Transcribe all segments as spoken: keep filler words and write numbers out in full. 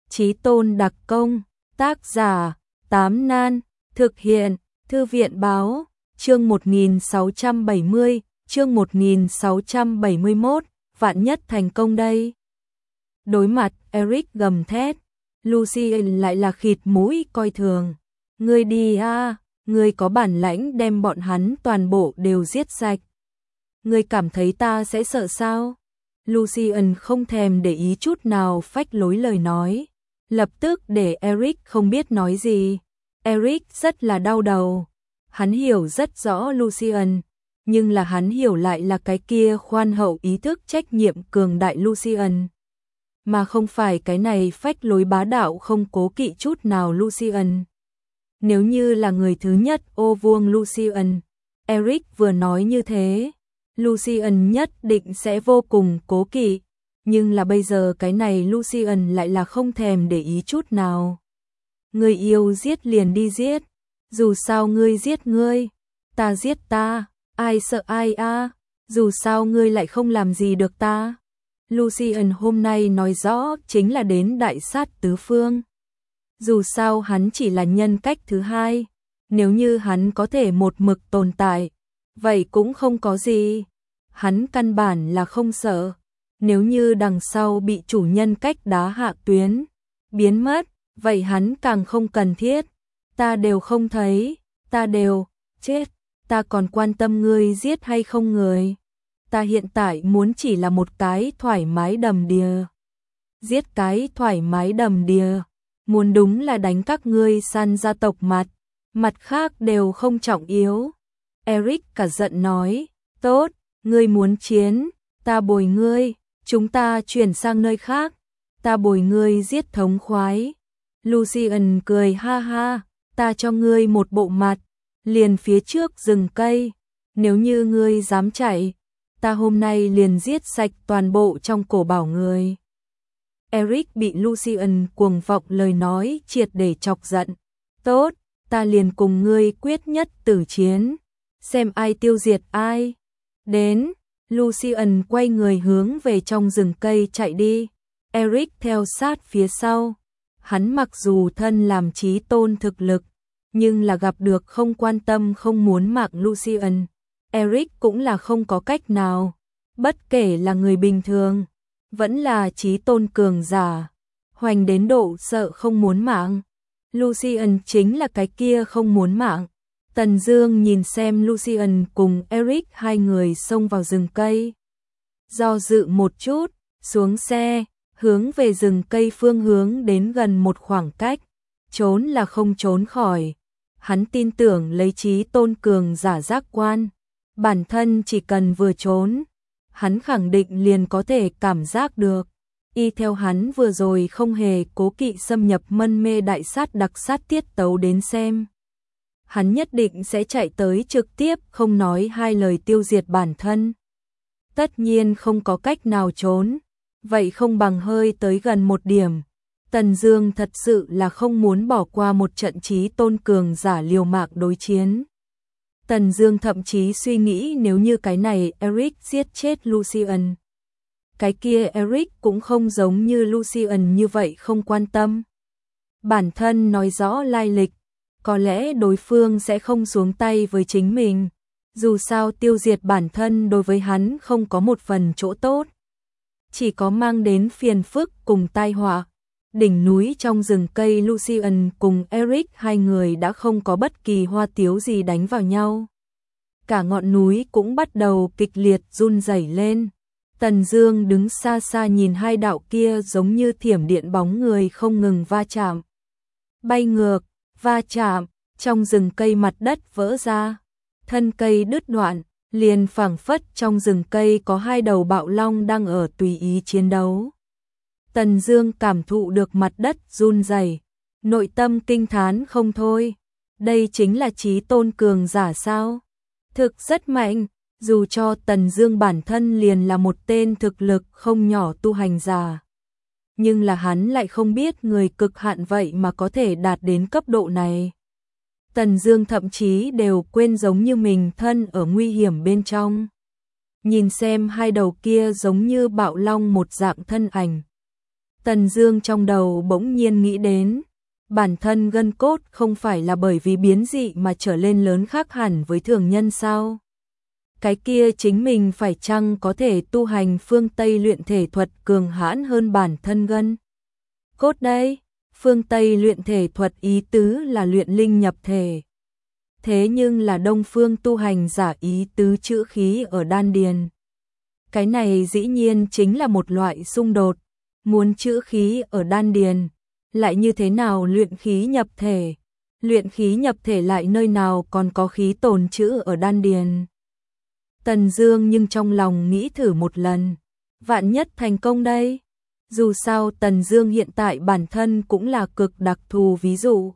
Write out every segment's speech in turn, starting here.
Chí Tôn đặc công, tác giả, Tám Nan, thực hiện, Thư viện báo, chương một nghìn sáu trăm bảy mươi, chương một nghìn sáu trăm bảy mươi mốt, vạn nhất thành công đây. Đối mặt, Eric gầm thét, Lucien lại là khịt mũi coi thường. Ngươi đi a, ngươi có bản lãnh đem bọn hắn toàn bộ đều giết sạch. Ngươi cảm thấy ta sẽ sợ sao? Lucien không thèm để ý chút nào phách lối lời nói, lập tức để Eric không biết nói gì. Eric rất là đau đầu, hắn hiểu rất rõ Lucien, nhưng là hắn hiểu lại là cái kia khoan hậu ý thức trách nhiệm cường đại Lucien, mà không phải cái này phách lối bá đạo không cố kỵ chút nào Lucien. Nếu như là người thứ nhất ô vuông Lucien, Eric vừa nói như thế, Lucien nhất định sẽ vô cùng cố kỵ, nhưng là bây giờ cái này Lucien lại là không thèm để ý chút nào. Ngươi yêu giết liền đi giết, dù sao ngươi giết ngươi, ta giết ta, ai sợ ai a, dù sao ngươi lại không làm gì được ta. Lucien hôm nay nói rõ chính là đến đại sát tứ phương. Dù sao hắn chỉ là nhân cách thứ hai, nếu như hắn có thể một mực tồn tại, vậy cũng không có gì. Hắn căn bản là không sợ, nếu như đằng sau bị chủ nhân cách đá hạ tuyến, biến mất, vậy hắn càng không cần thiết. Ta đều không thấy, ta đều chết, ta còn quan tâm ngươi giết hay không người. Ta hiện tại muốn chỉ là một cái thoải mái đầm đìa. Giết cái thoải mái đầm đìa, muốn đúng là đánh các ngươi san gia tộc mặt, mặt khác đều không trọng yếu. Eric cả giận nói, tốt, ngươi muốn chiến, ta bồi ngươi, chúng ta chuyển sang nơi khác, ta bồi ngươi giết thống khoái. Lucien cười ha ha, ta cho ngươi một bộ mặt, liền phía trước rừng cây, nếu như ngươi dám chạy, ta hôm nay liền giết sạch toàn bộ trong cổ bảo người. Eric bị Lucien cuồng vọng lời nói triệt để chọc giận. Tốt, ta liền cùng ngươi quyết nhất tử chiến, xem ai tiêu diệt ai. Đến, Lucien quay người hướng về trong rừng cây chạy đi. Eric theo sát phía sau. Hắn mặc dù thân làm chí tôn thực lực, nhưng là gặp được không quan tâm không muốn mạng Lucien, Eric cũng là không có cách nào. Bất kể là người bình thường, vẫn là chí tôn cường giả, hoành đến độ sợ không muốn mạng. Lucien chính là cái kia không muốn mạng. Tần Dương nhìn xem Lucien cùng Eric hai người xông vào rừng cây. Do dự một chút, xuống xe, hướng về rừng cây phương hướng đến gần một khoảng cách. Trốn là không trốn khỏi. Hắn tin tưởng lấy chí tôn cường giả giác quan. Bản thân chỉ cần vừa trốn, hắn khẳng định liền có thể cảm giác được. Y theo hắn vừa rồi không hề cố kỵ xâm nhập mân mê đại sát đặc sát tiết tấu đến xem. Hắn nhất định sẽ chạy tới trực tiếp không nói hai lời tiêu diệt bản thân. Tất nhiên không có cách nào trốn, vậy không bằng hơi tới gần một điểm. Tần Dương thật sự là không muốn bỏ qua một trận chí tôn cường giả liều mạng đối chiến. Tần Dương thậm chí suy nghĩ nếu như cái này Eric giết chết Lucien, cái kia Eric cũng không giống như Lucien như vậy không quan tâm. Bản thân nói rõ lai lịch, có lẽ đối phương sẽ không xuống tay với chính mình. Dù sao tiêu diệt bản thân đối với hắn không có một phần chỗ tốt, chỉ có mang đến phiền phức cùng tai họa. Đỉnh núi trong rừng cây, Lucien cùng Eric hai người đã không có bất kỳ hoa tiếu gì đánh vào nhau. Cả ngọn núi cũng bắt đầu kịch liệt run rẩy lên. Tần Dương đứng xa xa nhìn hai đạo kia giống như thiểm điện bóng người không ngừng va chạm. Bay ngược, va chạm, trong rừng cây mặt đất vỡ ra, thân cây đứt đoạn, liền phảng phất trong rừng cây có hai đầu bạo long đang ở tùy ý chiến đấu. Tần Dương cảm thụ được mặt đất run rẩy, nội tâm kinh thán không thôi. Đây chính là chí tôn cường giả sao? Thực rất mạnh, dù cho Tần Dương bản thân liền là một tên thực lực không nhỏ tu hành giả, nhưng là hắn lại không biết người cực hạn vậy mà có thể đạt đến cấp độ này. Tần Dương thậm chí đều quên giống như mình thân ở nguy hiểm bên trong. Nhìn xem hai đầu kia giống như bạo long một dạng thân ảnh, Tần Dương trong đầu bỗng nhiên nghĩ đến, bản thân gân cốt không phải là bởi vì biến dị mà trở lên lớn khác hẳn với thường nhân sao? Cái kia chính mình phải chăng có thể tu hành phương Tây luyện thể thuật cường hãn hơn bản thân gân cốt đây? Phương Tây luyện thể thuật ý tứ là luyện linh nhập thể. Thế nhưng là Đông phương tu hành giả ý tứ trữ khí ở đan điền. Cái này dĩ nhiên chính là một loại xung đột, muốn trữ khí ở đan điền, lại như thế nào luyện khí nhập thể? Luyện khí nhập thể lại nơi nào còn có khí tồn trữ ở đan điền? Tần Dương nhưng trong lòng nghĩ thử một lần, vạn nhất thành công đây. Dù sao Tần Dương hiện tại bản thân cũng là cực đặc thù ví dụ.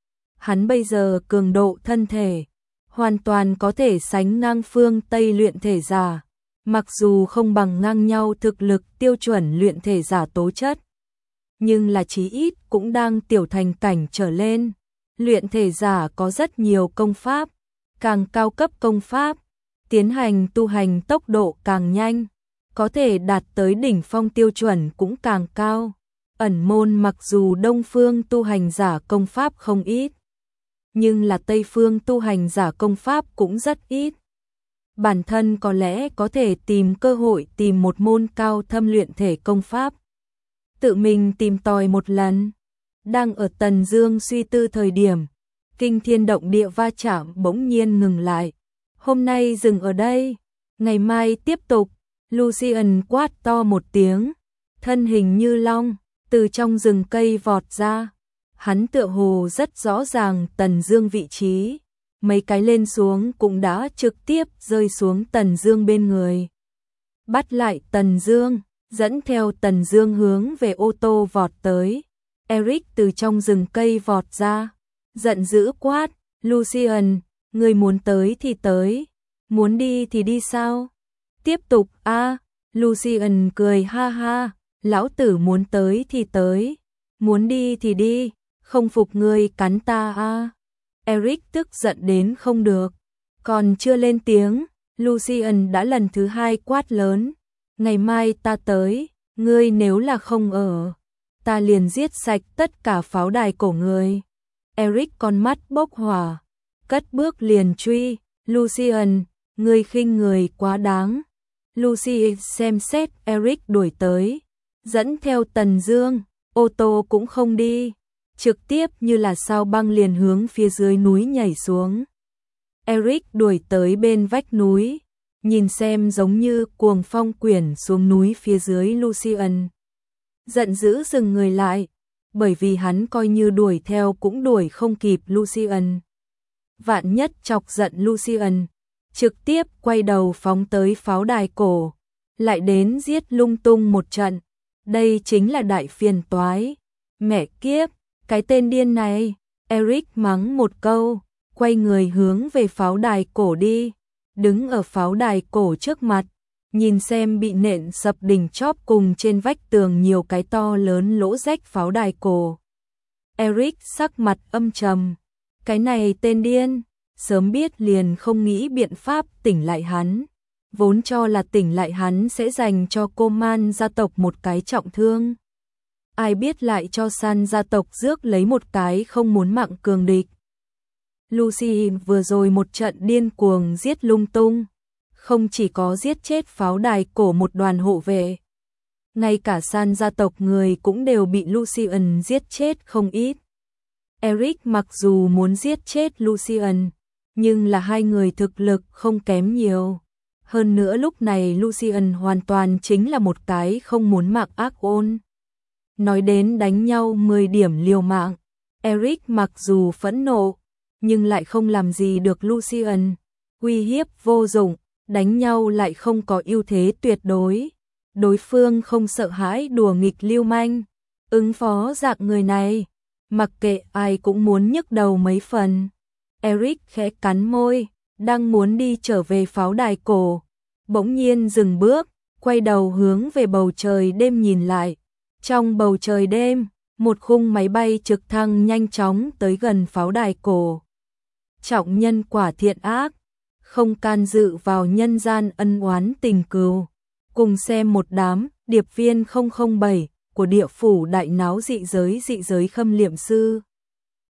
Hắn bây giờ cường độ thân thể, hoàn toàn có thể sánh ngang phương Tây luyện thể giả, mặc dù không bằng ngang nhau thực lực tiêu chuẩn luyện thể giả tố chất. Nhưng là chí ít cũng đang tiểu thành cảnh trở lên. Luyện thể giả có rất nhiều công pháp, càng cao cấp công pháp, tiến hành tu hành tốc độ càng nhanh, có thể đạt tới đỉnh phong tiêu chuẩn cũng càng cao. Ẩn môn mặc dù Đông phương tu hành giả công pháp không ít, nhưng là Tây phương tu hành giả công pháp cũng rất ít. Bản thân có lẽ có thể tìm cơ hội tìm một môn cao thâm luyện thể công pháp, tự mình tìm tòi một lần. Đang ở Tần Dương suy tư thời điểm, kinh thiên động địa va chạm bỗng nhiên ngừng lại. Hôm nay dừng ở đây, ngày mai tiếp tục. Lucian quát to một tiếng, thân hình như long, từ trong rừng cây vọt ra. Hắn tựa hồ rất rõ ràng Tần Dương vị trí, mấy cái lên xuống cũng đã trực tiếp rơi xuống Tần Dương bên người. Bắt lại Tần Dương, dẫn theo Tần Dương hướng về ô tô vọt tới. Eric từ trong rừng cây vọt ra, giận dữ quát, Lucian, ngươi muốn tới thì tới, muốn đi thì đi sao? Tiếp tục a. À, Lucian cười ha ha, lão tử muốn tới thì tới, muốn đi thì đi, không phục ngươi cắn ta a. À. Eric tức giận đến không được, còn chưa lên tiếng, Lucian đã lần thứ hai quát lớn, ngày mai ta tới, ngươi nếu là không ở, ta liền giết sạch tất cả pháo đài cổ người. Eric con mắt bốc hỏa, cất bước liền truy, Lucian, ngươi khinh người quá đáng. Lucy xem xét Eric đuổi tới, dẫn theo Tần Dương, ô tô cũng không đi, trực tiếp như là sao băng liền hướng phía dưới núi nhảy xuống. Eric đuổi tới bên vách núi, nhìn xem giống như cuồng phong quyển xuống núi phía dưới Lucian. Giận dữ dừng người lại, bởi vì hắn coi như đuổi theo cũng đuổi không kịp Lucian. Vạn nhất chọc giận Lucian, trực tiếp quay đầu phóng tới pháo đài cổ, lại đến giết lung tung một trận. Đây chính là đại phiền toái. Mẹ kiếp, cái tên điên này. Eric mắng một câu, quay người hướng về pháo đài cổ đi. Đứng ở pháo đài cổ trước mặt, nhìn xem bị nện sập đỉnh chóp cùng trên vách tường nhiều cái to lớn lỗ rách pháo đài cổ. Eric sắc mặt âm trầm. Cái này tên điên, sớm biết liền không nghĩ biện pháp tỉnh lại hắn. Vốn cho là tỉnh lại hắn sẽ dành cho cô Man gia tộc một cái trọng thương. Ai biết lại cho San gia tộc rước lấy một cái không muốn mạng cường địch. Lucy vừa rồi một trận điên cuồng giết lung tung, không chỉ có giết chết pháo đài cổ một đoàn hộ vệ, ngay cả San gia tộc người cũng đều bị Lucian giết chết không ít. Eric mặc dù muốn giết chết Lucian, nhưng là hai người thực lực không kém nhiều. Hơn nữa lúc này Lucian hoàn toàn chính là một cái không muốn mạng ác ôn. Nói đến đánh nhau mười điểm liều mạng, Eric mặc dù phẫn nộ, nhưng lại không làm gì được Lucian. Uy hiếp vô dụng, đánh nhau lại không có ưu thế tuyệt đối. Đối phương không sợ hãi đùa nghịch lưu manh. Ứng phó dạng người này, mặc kệ ai cũng muốn nhức đầu mấy phần. Eric khẽ cắn môi, đang muốn đi trở về pháo đài cổ, bỗng nhiên dừng bước, quay đầu hướng về bầu trời đêm nhìn lại. Trong bầu trời đêm, một khung máy bay trực thăng nhanh chóng tới gần pháo đài cổ. Trọng nhân quả thiện ác, không can dự vào nhân gian ân oán tình cừu, cùng xem một đám điệp viên không không bảy của địa phủ đại náo dị giới dị giới khâm liệm sư.